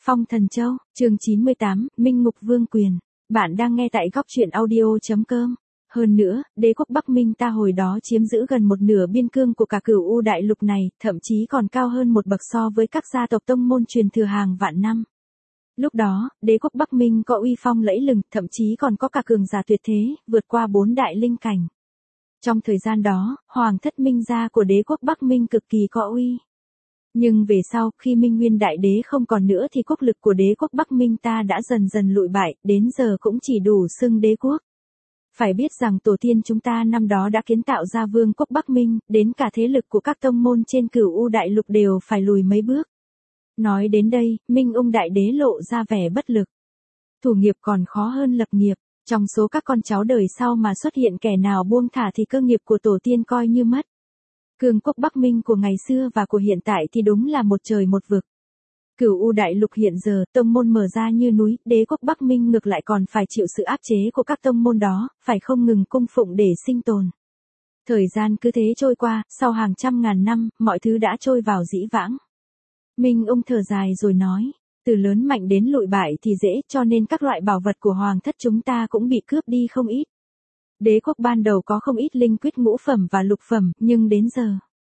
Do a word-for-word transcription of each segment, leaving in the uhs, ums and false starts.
Phong Thần Châu, chương chín mươi tám, Minh Ngục Vương Quyền. Bạn đang nghe tại góc truyện audio.com. Hơn nữa, đế quốc Bắc Minh ta hồi đó chiếm giữ gần một nửa biên cương của cả Cửu U đại lục này, thậm chí còn cao hơn một bậc so với các gia tộc tông môn truyền thừa hàng vạn năm. Lúc đó, đế quốc Bắc Minh có uy phong lẫy lừng, thậm chí còn có cả cường giả tuyệt thế, vượt qua bốn đại linh cảnh. Trong thời gian đó, Hoàng thất Minh gia của đế quốc Bắc Minh cực kỳ có uy. Nhưng về sau, khi Minh Nguyên Đại Đế không còn nữa thì quốc lực của đế quốc Bắc Minh ta đã dần dần lụi bại, đến giờ cũng chỉ đủ xưng đế quốc. Phải biết rằng tổ tiên chúng ta năm đó đã kiến tạo ra vương quốc Bắc Minh, đến cả thế lực của các tông môn trên Cửu U đại lục đều phải lùi mấy bước. Nói đến đây, Minh Ung Đại Đế lộ ra vẻ bất lực. Thủ nghiệp còn khó hơn lập nghiệp, trong số các con cháu đời sau mà xuất hiện kẻ nào buông thả thì cơ nghiệp của tổ tiên coi như mất. Cương quốc Bắc Minh của ngày xưa và của hiện tại thì đúng là một trời một vực. Cửu U đại lục hiện giờ, tông môn mở ra như núi, đế quốc Bắc Minh ngược lại còn phải chịu sự áp chế của các tông môn đó, phải không ngừng cung phụng để sinh tồn. Thời gian cứ thế trôi qua, sau hàng trăm ngàn năm, mọi thứ đã trôi vào dĩ vãng. Minh Ung thở dài rồi nói, từ lớn mạnh đến lụi bại thì dễ, cho nên các loại bảo vật của hoàng thất chúng ta cũng bị cướp đi không ít. Đế quốc ban đầu có không ít linh quyết ngũ phẩm và lục phẩm, nhưng đến giờ,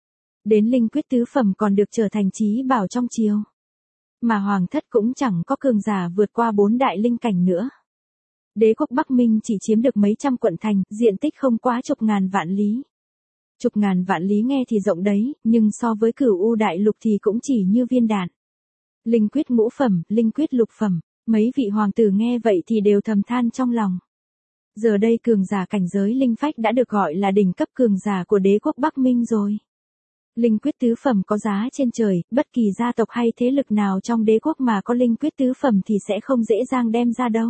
đến linh quyết tứ phẩm còn được trở thành chí bảo trong triều. Mà hoàng thất cũng chẳng có cường giả vượt qua bốn đại linh cảnh nữa. Đế quốc Bắc Minh chỉ chiếm được mấy trăm quận thành, diện tích không quá chục ngàn vạn lý. Chục ngàn vạn lý nghe thì rộng đấy, nhưng so với Cửu U đại lục thì cũng chỉ như viên đạn. Linh quyết ngũ phẩm, linh quyết lục phẩm, mấy vị hoàng tử nghe vậy thì đều thầm than trong lòng. Giờ đây cường giả cảnh giới linh phách đã được gọi là đỉnh cấp cường giả của đế quốc Bắc Minh rồi. Linh quyết tứ phẩm có giá trên trời, bất kỳ gia tộc hay thế lực nào trong đế quốc mà có linh quyết tứ phẩm thì sẽ không dễ dàng đem ra đâu.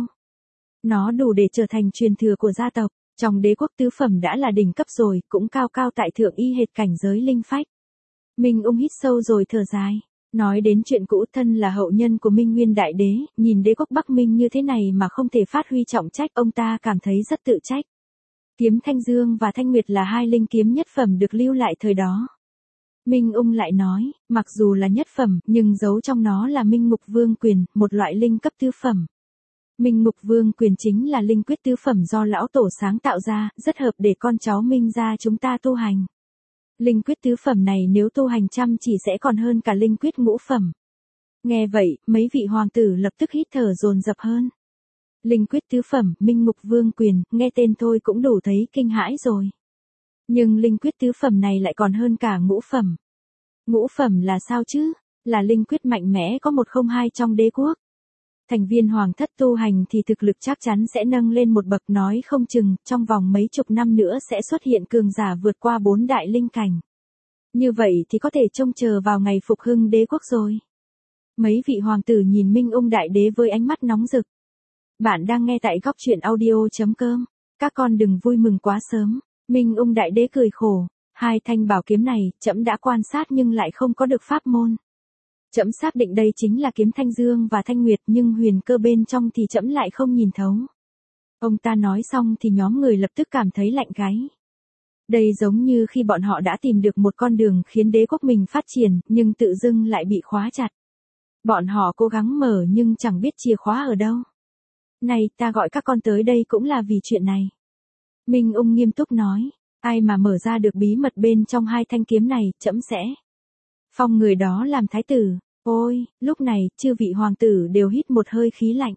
Nó đủ để trở thành truyền thừa của gia tộc, trong đế quốc tứ phẩm đã là đỉnh cấp rồi, cũng cao cao tại thượng y hệt cảnh giới linh phách. Minh Ung hít sâu rồi thở dài. Nói đến chuyện cũ, thân là hậu nhân của Minh Nguyên Đại Đế, nhìn đế quốc Bắc Minh như thế này mà không thể phát huy trọng trách, ông ta cảm thấy rất tự trách. Kiếm Thanh Dương và Thanh Nguyệt là hai linh kiếm nhất phẩm được lưu lại thời đó. Minh Ung lại nói, mặc dù là nhất phẩm, nhưng giấu trong nó là Minh Ngục Vương Quyền, một loại linh cấp tứ phẩm. Minh Ngục Vương Quyền chính là linh quyết tứ phẩm do lão tổ sáng tạo ra, rất hợp để con cháu Minh gia chúng ta tu hành. Linh quyết tứ phẩm này nếu tu hành chăm chỉ sẽ còn hơn cả linh quyết ngũ phẩm. Nghe vậy, mấy vị hoàng tử lập tức hít thở dồn dập hơn. Linh quyết tứ phẩm, Minh Ngục Vương Quyền, nghe tên thôi cũng đủ thấy kinh hãi rồi. Nhưng linh quyết tứ phẩm này lại còn hơn cả ngũ phẩm. Ngũ phẩm là sao chứ? Là linh quyết mạnh mẽ có một không hai trong đế quốc. Thành viên hoàng thất tu hành thì thực lực chắc chắn sẽ nâng lên một bậc, nói không chừng, trong vòng mấy chục năm nữa sẽ xuất hiện cường giả vượt qua bốn đại linh cảnh. Như vậy thì có thể trông chờ vào ngày phục hưng đế quốc rồi. Mấy vị hoàng tử nhìn Minh Ung Đại Đế với ánh mắt nóng rực. Bạn đang nghe tại góc truyện audio.com. Các con đừng vui mừng quá sớm. Minh Ung Đại Đế cười khổ. Hai thanh bảo kiếm này, trẫm đã quan sát nhưng lại không có được pháp môn. Trẫm xác định đây chính là kiếm Thanh Dương và Thanh Nguyệt, nhưng huyền cơ bên trong thì trẫm lại không nhìn thấu. Ông ta nói xong thì nhóm người lập tức cảm thấy lạnh gáy. Đây giống như khi bọn họ đã tìm được một con đường khiến đế quốc mình phát triển, nhưng tự dưng lại bị khóa chặt. Bọn họ cố gắng mở nhưng chẳng biết chìa khóa ở đâu. Này, ta gọi các con tới đây cũng là vì chuyện này. Minh Ung nghiêm túc nói, ai mà mở ra được bí mật bên trong hai thanh kiếm này, trẫm sẽ phong người đó làm thái tử. Ôi, lúc này, chư vị hoàng tử đều hít một hơi khí lạnh.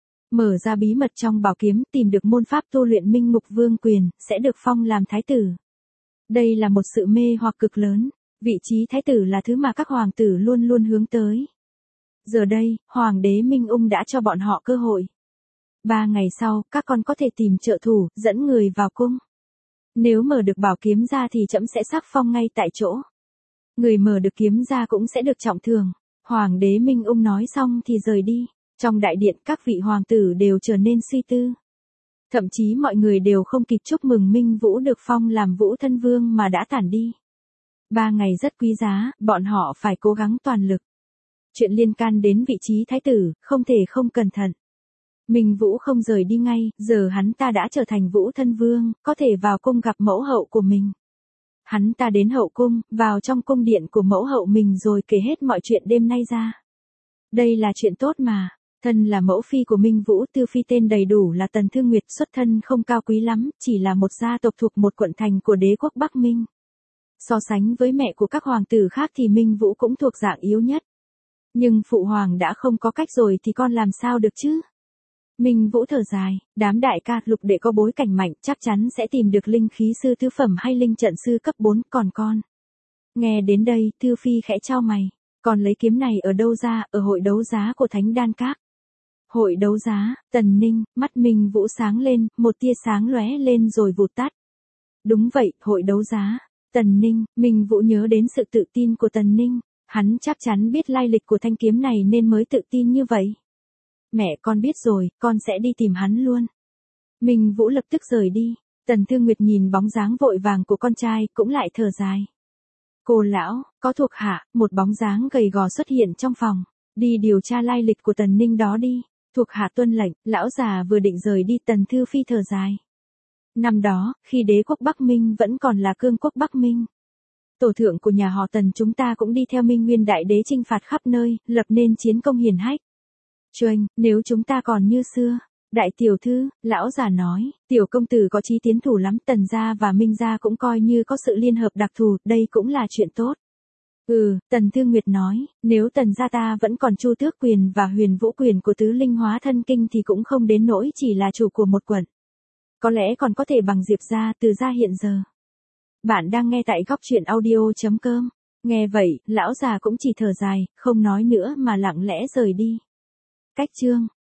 Mở ra bí mật trong bảo kiếm, tìm được môn pháp tu luyện Minh Ngục Vương Quyền, sẽ được phong làm thái tử. Đây là một sự mê hoặc cực lớn. Vị trí thái tử là thứ mà các hoàng tử luôn luôn hướng tới. Giờ đây, hoàng đế Minh Ung đã cho bọn họ cơ hội. Ba ngày sau, các con có thể tìm trợ thủ, dẫn người vào cung. Nếu mở được bảo kiếm ra thì trẫm sẽ sắc phong ngay tại chỗ. Người mở được kiếm ra cũng sẽ được trọng thưởng. Hoàng đế Minh Ung nói xong thì rời đi. Trong đại điện, các vị hoàng tử đều trở nên suy tư. Thậm chí mọi người đều không kịp chúc mừng Minh Vũ được phong làm Vũ Thân Vương mà đã tản đi. Ba ngày rất quý giá, bọn họ phải cố gắng toàn lực. Chuyện liên can đến vị trí thái tử, không thể không cẩn thận. Minh Vũ không rời đi ngay, giờ hắn ta đã trở thành Vũ Thân Vương, có thể vào cung gặp mẫu hậu của mình. Hắn ta đến hậu cung, vào trong cung điện của mẫu hậu mình rồi kể hết mọi chuyện đêm nay ra. Đây là chuyện tốt mà. Thân là mẫu phi của Minh Vũ, Tư Phi tên đầy đủ là Tần Thương Nguyệt, xuất thân không cao quý lắm, chỉ là một gia tộc thuộc một quận thành của đế quốc Bắc Minh. So sánh với mẹ của các hoàng tử khác thì Minh Vũ cũng thuộc dạng yếu nhất. Nhưng phụ hoàng đã không có cách rồi thì con làm sao được chứ? Minh Vũ thở dài, đám đại ca Lục đệ có bối cảnh mạnh, chắc chắn sẽ tìm được linh khí sư tứ phẩm hay linh trận sư cấp bốn, còn con. Nghe đến đây, Tư Phi khẽ chau mày, còn lấy kiếm này ở đâu ra? Ở hội đấu giá của Thánh Đan Các. Hội đấu giá, Tần Ninh, mắt Minh Vũ sáng lên, một tia sáng lóe lên rồi vụt tắt. Đúng vậy, hội đấu giá. Tần Ninh, Minh Vũ nhớ đến sự tự tin của Tần Ninh, hắn chắc chắn biết lai lịch của thanh kiếm này nên mới tự tin như vậy. Mẹ, con biết rồi, con sẽ đi tìm hắn luôn. Minh Vũ lập tức rời đi. Tần Thương Nguyệt nhìn bóng dáng vội vàng của con trai, cũng lại thở dài. Cô lão, có thuộc hạ, một bóng dáng gầy gò xuất hiện trong phòng. Đi điều tra lai lịch của Tần Ninh đó đi. Thuộc hạ tuân lệnh, lão già vừa định rời đi, Tần Thư Phi thở dài. Năm đó, khi đế quốc Bắc Minh vẫn còn là cương quốc Bắc Minh, tổ thượng của nhà họ Tần chúng ta cũng đi theo Minh Nguyên đại đế chinh phạt khắp nơi, lập nên chiến công hiển hách. Chuênh, nếu chúng ta còn như xưa. Đại tiểu thư, lão già nói, tiểu công tử có chí tiến thủ lắm, Tần gia và Minh gia cũng coi như có sự liên hợp đặc thù, đây cũng là chuyện tốt. Ừ, Tần Thương Nguyệt nói, nếu Tần gia ta vẫn còn Chu Tước quyền và Huyền Vũ quyền của tứ linh hóa thân kinh thì cũng không đến nỗi chỉ là chủ của một quận. Có lẽ còn có thể bằng Diệp gia, Từ gia hiện giờ. Bạn đang nghe tại góc truyện audio chấm com. Nghe vậy, lão già cũng chỉ thở dài, không nói nữa mà lặng lẽ rời đi. Cách chương